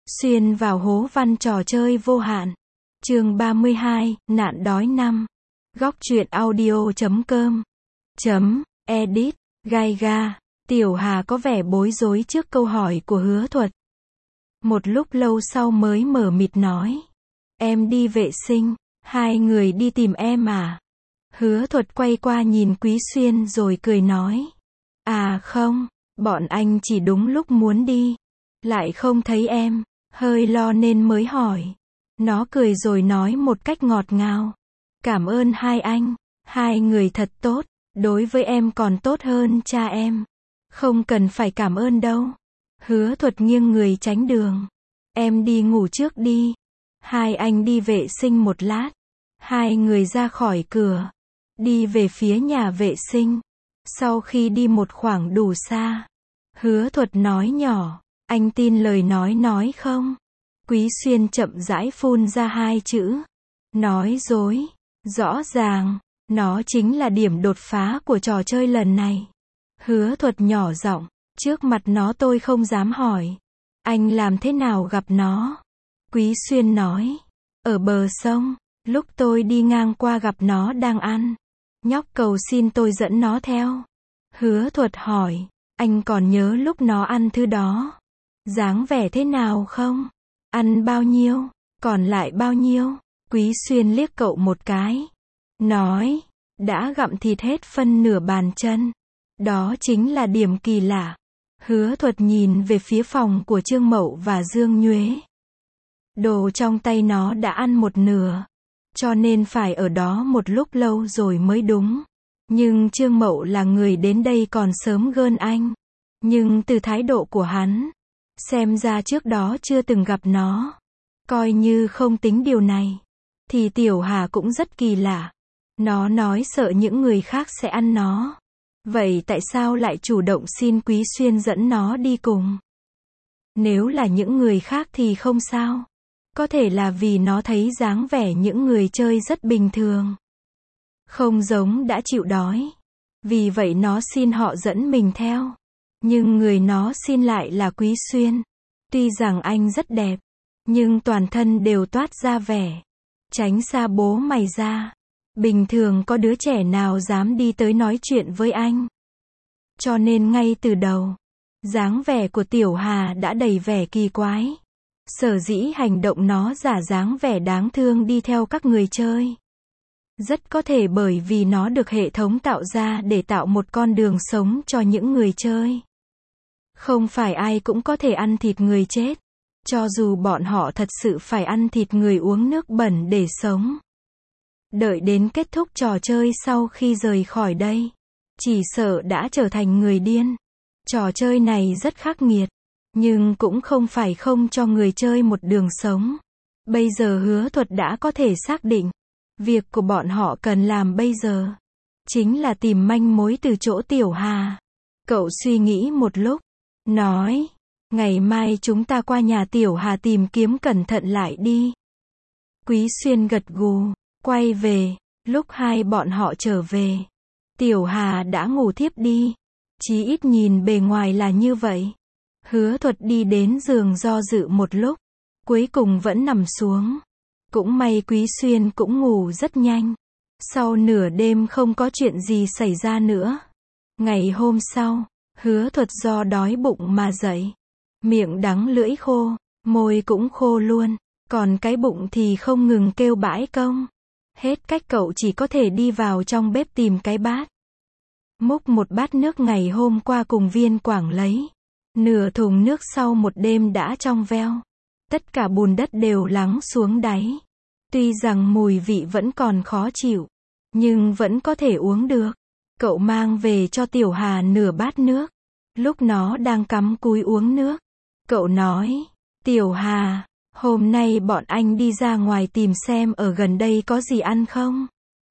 Xuyên vào hố văn trò chơi vô hạn. Chương 32, nạn đói 5. Góc truyện audio.com Edit, gai ga. Tiểu Hà có vẻ bối rối trước câu hỏi của Hứa Thuật. Một lúc lâu sau mới mở mịt nói. Em đi vệ sinh, hai người đi tìm em à? Hứa Thuật quay qua nhìn Quý Xuyên rồi cười nói. À không, bọn anh chỉ đúng lúc muốn đi. Lại không thấy em, hơi lo nên mới hỏi. Nó cười rồi nói một cách ngọt ngào. Cảm ơn hai anh, hai người thật tốt, đối với em còn tốt hơn cha em. Không cần phải cảm ơn đâu. Hứa Thuật nghiêng người tránh đường. Em đi ngủ trước đi. Hai anh đi vệ sinh một lát. Hai người ra khỏi cửa, đi về phía nhà vệ sinh. Sau khi đi một khoảng đủ xa, Hứa Thuật nói nhỏ, anh tin lời nói không? Quý Xuyên chậm rãi phun ra hai chữ. Nói dối. Rõ ràng, nó chính là điểm đột phá của trò chơi lần này. Hứa Thuật nhỏ giọng, trước mặt nó tôi không dám hỏi. Anh làm thế nào gặp nó? Quý Xuyên nói, ở bờ sông, lúc tôi đi ngang qua gặp nó đang ăn. Nhóc cầu xin tôi dẫn nó theo. Hứa Thuật hỏi, anh còn nhớ lúc nó ăn thứ đó? Dáng vẻ thế nào không? Ăn bao nhiêu? Còn lại bao nhiêu? Quý Xuyên liếc cậu một cái. Nói, đã gặm thịt hết phân nửa bàn chân. Đó chính là điểm kỳ lạ. Hứa Thuật nhìn về phía phòng của Trương Mậu và Dương Nhuế. Đồ trong tay nó đã ăn một nửa, cho nên phải ở đó một lúc lâu rồi mới đúng. Nhưng Trương Mậu là người đến đây còn sớm hơn anh. Nhưng từ thái độ của hắn, xem ra trước đó chưa từng gặp nó. Coi như không tính điều này, thì Tiểu Hà cũng rất kỳ lạ. Nó nói sợ những người khác sẽ ăn nó. Vậy tại sao lại chủ động xin Quý Xuyên dẫn nó đi cùng? Nếu là những người khác thì không sao. Có thể là vì nó thấy dáng vẻ những người chơi rất bình thường. Không giống đã chịu đói. Vì vậy nó xin họ dẫn mình theo. Nhưng người nó xin lại là Quý Xuyên. Tuy rằng anh rất đẹp, nhưng toàn thân đều toát ra vẻ tránh xa bố mày ra. Bình thường có đứa trẻ nào dám đi tới nói chuyện với anh. Cho nên ngay từ đầu, dáng vẻ của Tiểu Hà đã đầy vẻ kỳ quái. Sở dĩ hành động nó giả dáng vẻ đáng thương đi theo các người chơi. Rất có thể bởi vì nó được hệ thống tạo ra để tạo một con đường sống cho những người chơi. Không phải ai cũng có thể ăn thịt người chết. Cho dù bọn họ thật sự phải ăn thịt người uống nước bẩn để sống. Đợi đến kết thúc trò chơi sau khi rời khỏi đây, chỉ sợ đã trở thành người điên. Trò chơi này rất khắc nghiệt, nhưng cũng không phải không cho người chơi một đường sống. Bây giờ Hứa Thuật đã có thể xác định, việc của bọn họ cần làm bây giờ chính là tìm manh mối từ chỗ Tiểu Hà. Cậu suy nghĩ một lúc, nói, ngày mai chúng ta qua nhà Tiểu Hà tìm kiếm cẩn thận lại đi. Quý Xuyên gật gù, quay về. Lúc hai bọn họ trở về, Tiểu Hà đã ngủ thiếp đi. Chí ít nhìn bề ngoài là như vậy. Hứa Thuật đi đến giường do dự một lúc, cuối cùng vẫn nằm xuống. Cũng may Quý Xuyên cũng ngủ rất nhanh. Sau nửa đêm không có chuyện gì xảy ra nữa. Ngày hôm sau, Hứa Thuật do đói bụng mà dậy. Miệng đắng lưỡi khô, môi cũng khô luôn. Còn cái bụng thì không ngừng kêu bãi công. Hết cách cậu chỉ có thể đi vào trong bếp tìm cái bát. Múc một bát nước ngày hôm qua cùng Viên Quảng lấy. Nửa thùng nước sau một đêm đã trong veo. Tất cả bùn đất đều lắng xuống đáy. Tuy rằng mùi vị vẫn còn khó chịu, nhưng vẫn có thể uống được. Cậu mang về cho Tiểu Hà nửa bát nước. Lúc nó đang cắm cúi uống nước, cậu nói, Tiểu Hà, hôm nay bọn anh đi ra ngoài tìm xem ở gần đây có gì ăn không?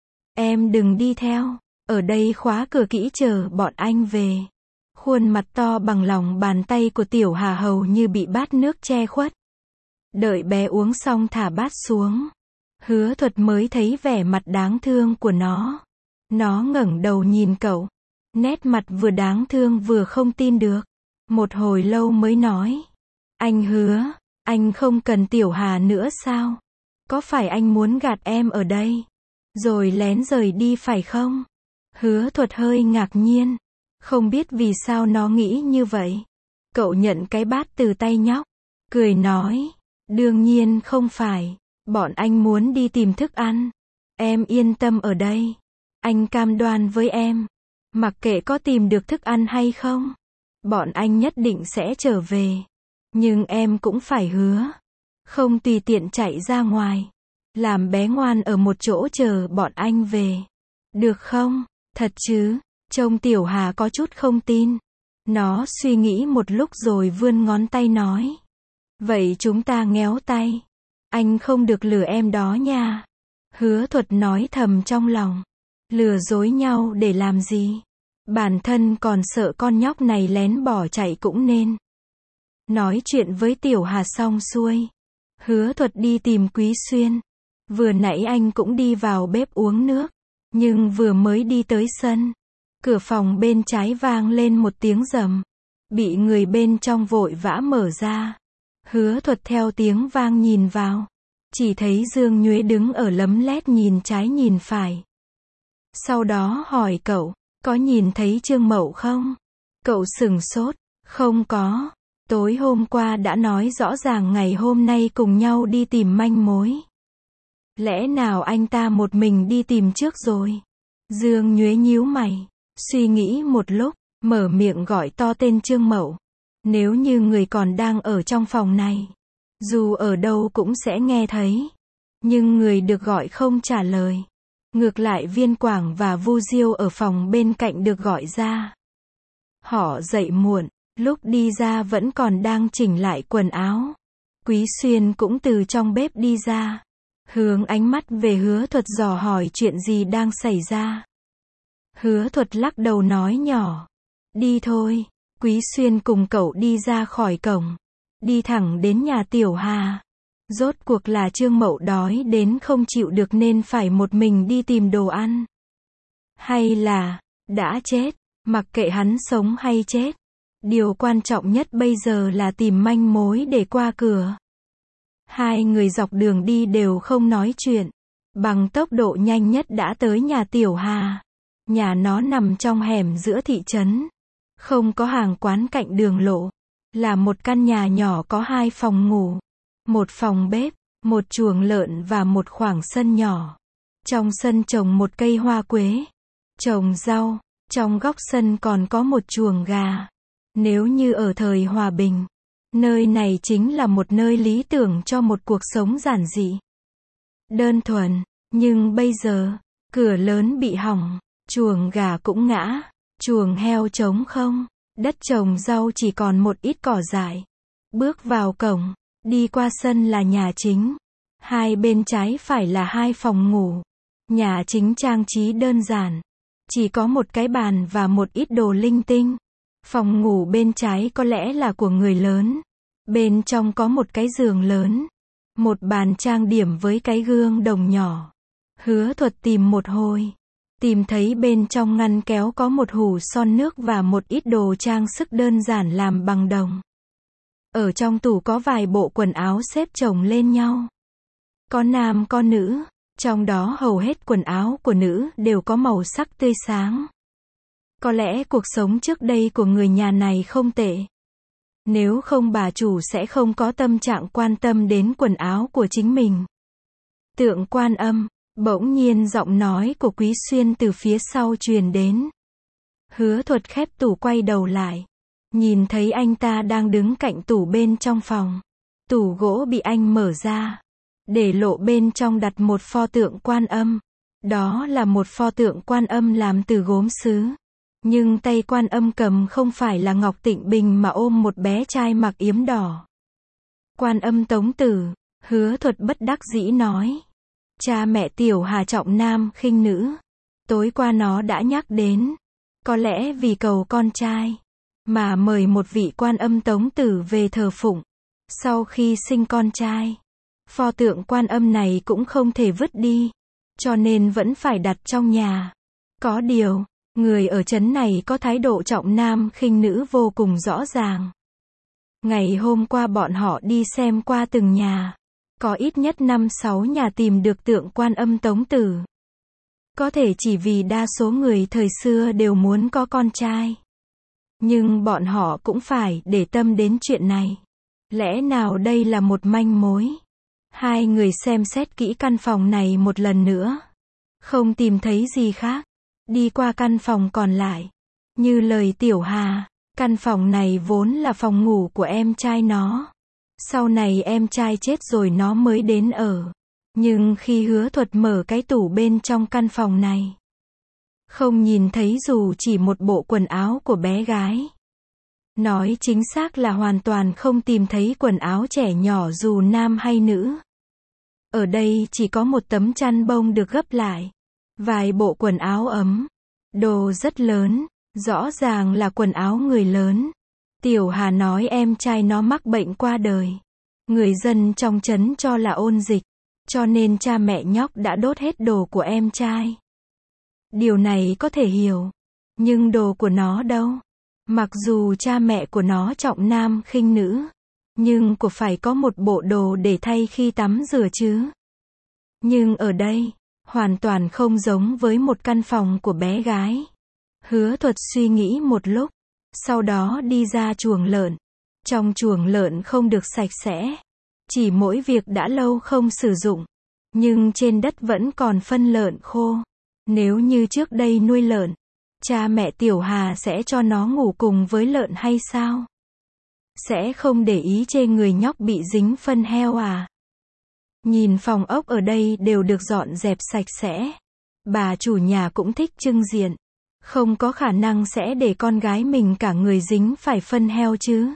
Em đừng đi theo, ở đây khóa cửa kỹ chờ bọn anh về. Khuôn mặt to bằng lòng bàn tay của Tiểu Hà hầu như bị bát nước che khuất. Đợi bé uống xong thả bát xuống, Hứa Thuật mới thấy vẻ mặt đáng thương của nó. Nó ngẩng đầu nhìn cậu, nét mặt vừa đáng thương vừa không tin được. Một hồi lâu mới nói, anh Hứa, Anh không cần Tiểu Hà nữa sao? Có phải anh muốn gạt em ở đây, rồi lén rời đi phải không? Hứa Thuật hơi ngạc nhiên, không biết vì sao nó nghĩ như vậy. Cậu nhận cái bát từ tay nhóc, cười nói, đương nhiên không phải, bọn anh muốn đi tìm thức ăn. Em yên tâm ở đây, anh cam đoan với em, mặc kệ có tìm được thức ăn hay không, bọn anh nhất định sẽ trở về. Nhưng em cũng phải hứa, không tùy tiện chạy ra ngoài, làm bé ngoan ở một chỗ chờ bọn anh về. Được không? Thật chứ? Trông Tiểu Hà có chút không tin. Nó suy nghĩ một lúc rồi vươn ngón tay nói. Vậy chúng ta ngéo tay. Anh không được lừa em đó nha. Hứa Thuật nói thầm trong lòng. Lừa dối nhau để làm gì? Bản thân còn sợ con nhóc này lén bỏ chạy cũng nên. Nói chuyện với Tiểu Hà xong xuôi, Hứa Thuật đi tìm Quý Xuyên. Vừa nãy anh cũng đi vào bếp uống nước, nhưng vừa mới đi tới sân, cửa phòng bên trái vang lên một tiếng rầm, bị người bên trong vội vã mở ra. Hứa Thuật theo tiếng vang nhìn vào, chỉ thấy Dương Nhuế đứng ở lấm lét nhìn trái nhìn phải. Sau đó hỏi cậu, có nhìn thấy Trương Mậu không? Cậu sửng sốt, không có. Tối hôm qua đã nói rõ ràng ngày hôm nay cùng nhau đi tìm manh mối. Lẽ nào anh ta một mình đi tìm trước rồi? Dương Nhuế nhíu mày, suy nghĩ một lúc, mở miệng gọi to tên Trương Mậu. Nếu như người còn đang ở trong phòng này, dù ở đâu cũng sẽ nghe thấy. Nhưng người được gọi không trả lời. Ngược lại Viên Quảng và Vu Diêu ở phòng bên cạnh được gọi ra. Họ dậy muộn, lúc đi ra vẫn còn đang chỉnh lại quần áo. Quý Xuyên cũng từ trong bếp đi ra, hướng ánh mắt về Hứa Thuật dò hỏi chuyện gì đang xảy ra. Hứa Thuật lắc đầu nói nhỏ, đi thôi. Quý Xuyên cùng cậu đi ra khỏi cổng, đi thẳng đến nhà Tiểu Hà. Rốt cuộc là Trương Mậu đói đến không chịu được nên phải một mình đi tìm đồ ăn. Hay là, đã chết, mặc kệ hắn sống hay chết. Điều quan trọng nhất bây giờ là tìm manh mối để qua cửa. Hai người dọc đường đi đều không nói chuyện. Bằng tốc độ nhanh nhất đã tới nhà Tiểu Hà. Nhà nó nằm trong hẻm giữa thị trấn. Không có hàng quán cạnh đường lộ. Là một căn nhà nhỏ có 2 phòng ngủ, một phòng bếp, một chuồng lợn và một khoảng sân nhỏ. Trong sân trồng một cây hoa quế, trồng rau. Trong góc sân còn có một chuồng gà. Nếu như ở thời hòa bình, nơi này chính là một nơi lý tưởng cho một cuộc sống giản dị, đơn thuần. Nhưng bây giờ, cửa lớn bị hỏng, chuồng gà cũng ngã, chuồng heo trống không, đất trồng rau chỉ còn một ít cỏ dại. Bước vào cổng, đi qua sân là nhà chính. Hai bên trái phải là 2 phòng ngủ. Nhà chính trang trí đơn giản, chỉ có một cái bàn và một ít đồ linh tinh. Phòng ngủ bên trái có lẽ là của người lớn. Bên trong có một cái giường lớn, một bàn trang điểm với cái gương đồng nhỏ. Hứa Thuật tìm một hồi, tìm thấy bên trong ngăn kéo có một hũ son nước và một ít đồ trang sức đơn giản làm bằng đồng. Ở trong tủ có vài bộ quần áo xếp chồng lên nhau. Có nam có nữ, trong đó hầu hết quần áo của nữ đều có màu sắc tươi sáng. Có lẽ cuộc sống trước đây của người nhà này không tệ. Nếu không bà chủ sẽ không có tâm trạng quan tâm đến quần áo của chính mình. Tượng Quan Âm, bỗng nhiên giọng nói của Quý Xuyên từ phía sau truyền đến. Hứa Thuật khép tủ quay đầu lại, nhìn thấy anh ta đang đứng cạnh tủ bên trong phòng. Tủ gỗ bị anh mở ra, để lộ bên trong đặt một pho tượng Quan Âm. Đó là một pho tượng Quan Âm làm từ gốm sứ. Nhưng tay Quan Âm cầm không phải là Ngọc Tịnh Bình mà ôm một bé trai mặc yếm đỏ. Quan Âm Tống Tử, Hứa Thuật bất đắc dĩ nói. Cha mẹ Tiểu Hà trọng nam khinh nữ. Tối qua nó đã nhắc đến. Có lẽ vì cầu con trai, mà mời một vị Quan Âm Tống Tử về thờ phụng. Sau khi sinh con trai, pho tượng Quan Âm này cũng không thể vứt đi, cho nên vẫn phải đặt trong nhà. Có điều, người ở trấn này có thái độ trọng nam khinh nữ vô cùng rõ ràng. Ngày hôm qua bọn họ đi xem qua từng nhà. Có ít nhất 5-6 nhà tìm được tượng Quan Âm Tống Tử. Có thể chỉ vì đa số người thời xưa đều muốn có con trai. Nhưng bọn họ cũng phải để tâm đến chuyện này. Lẽ nào đây là một manh mối? Hai người xem xét kỹ căn phòng này một lần nữa. Không tìm thấy gì khác. Đi qua căn phòng còn lại. Như lời Tiểu Hà, căn phòng này vốn là phòng ngủ của em trai nó. Sau này em trai chết rồi nó mới đến ở. Nhưng khi Hứa Thuật mở cái tủ bên trong căn phòng này, không nhìn thấy dù chỉ một bộ quần áo của bé gái. Nói chính xác là hoàn toàn không tìm thấy quần áo trẻ nhỏ dù nam hay nữ. Ở đây chỉ có một tấm chăn bông được gấp lại. Vài bộ quần áo ấm. Đồ rất lớn. Rõ ràng là quần áo người lớn. Tiểu Hà nói em trai nó mắc bệnh qua đời. Người dân trong trấn cho là ôn dịch. Cho nên cha mẹ nhóc đã đốt hết đồ của em trai. Điều này có thể hiểu. Nhưng đồ của nó đâu? Mặc dù cha mẹ của nó trọng nam khinh nữ. Nhưng cũng phải có một bộ đồ để thay khi tắm rửa chứ. Nhưng ở đây, hoàn toàn không giống với một căn phòng của bé gái. Hứa Thuật suy nghĩ một lúc. Sau đó đi ra chuồng lợn. Trong chuồng lợn không được sạch sẽ. Chỉ mỗi việc đã lâu không sử dụng. Nhưng trên đất vẫn còn phân lợn khô. Nếu như trước đây nuôi lợn, cha mẹ Tiểu Hà sẽ cho nó ngủ cùng với lợn hay sao? Sẽ không để ý chê người nhóc bị dính phân heo à? Nhìn phòng ốc ở đây đều được dọn dẹp sạch sẽ. Bà chủ nhà cũng thích trưng diện. Không có khả năng sẽ để con gái mình cả người dính phải phân heo chứ.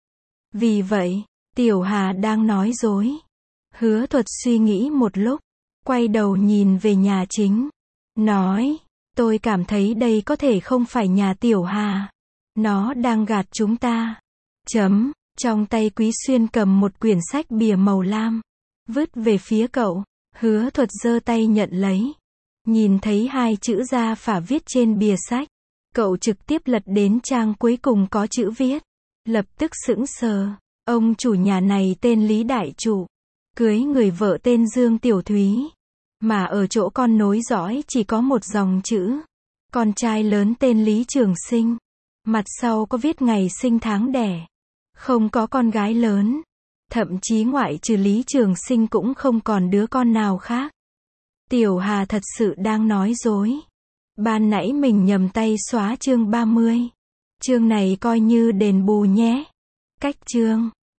Vì vậy, Tiểu Hà đang nói dối. Hứa Thuật suy nghĩ một lúc, quay đầu nhìn về nhà chính. Nói, tôi cảm thấy đây có thể không phải nhà Tiểu Hà. Nó đang gạt chúng ta. Trong tay Quý Xuyên cầm một quyển sách bìa màu lam. Vứt về phía cậu. Hứa Thuật giơ tay nhận lấy. Nhìn thấy hai chữ Gia Phả viết trên bìa sách. Cậu trực tiếp lật đến trang cuối cùng có chữ viết. Lập tức sững sờ. Ông chủ nhà này tên Lý Đại Trụ. Cưới người vợ tên Dương Tiểu Thúy. Mà ở chỗ con nối dõi chỉ có một dòng chữ. Con trai lớn tên Lý Trường Sinh. Mặt sau có viết ngày sinh tháng đẻ. Không có con gái lớn. Thậm chí ngoại trừ Lý Trường Sinh cũng không còn đứa con nào khác. Tiểu Hà thật sự đang nói dối. Ban nãy mình nhầm tay xóa chương 30. Chương này coi như đền bù nhé. Cách chương